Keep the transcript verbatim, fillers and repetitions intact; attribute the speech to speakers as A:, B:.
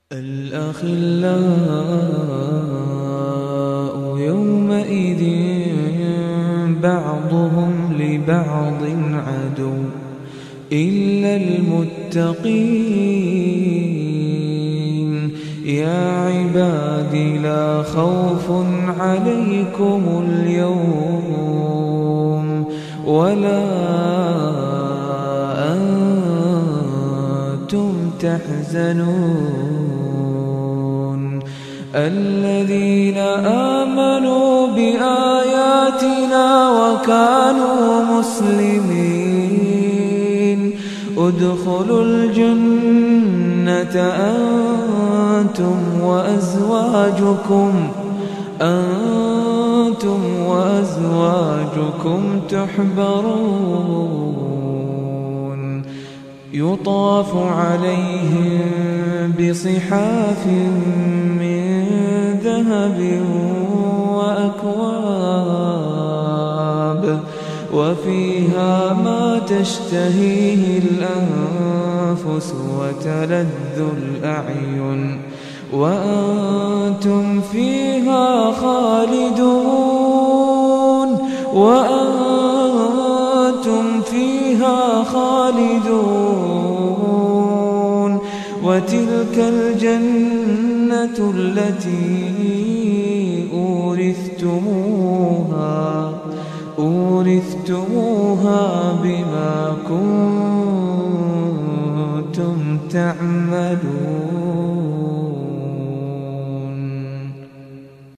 A: الأخلاء يومئذ بعضهم لبعض عدو إلا المتقين. يا عبادي لا خوف عليكم اليوم ولا أنتم تحزنون. الذين آمنوا بآياتنا وكانوا مسلمين ادخلوا الجنة أنتم وأزواجكم أنتم وأزواجكم تحبرون. يطاف عليهم بصحاف من ذهب وأكواب وفيها ما تشتهيه الأنفس وتلذ الأعين وأنتم فيها خالدون وأنتم فيها خالدون. وتلك الجنة التي أورثتموها أورثتموها بما كنتم تعملون.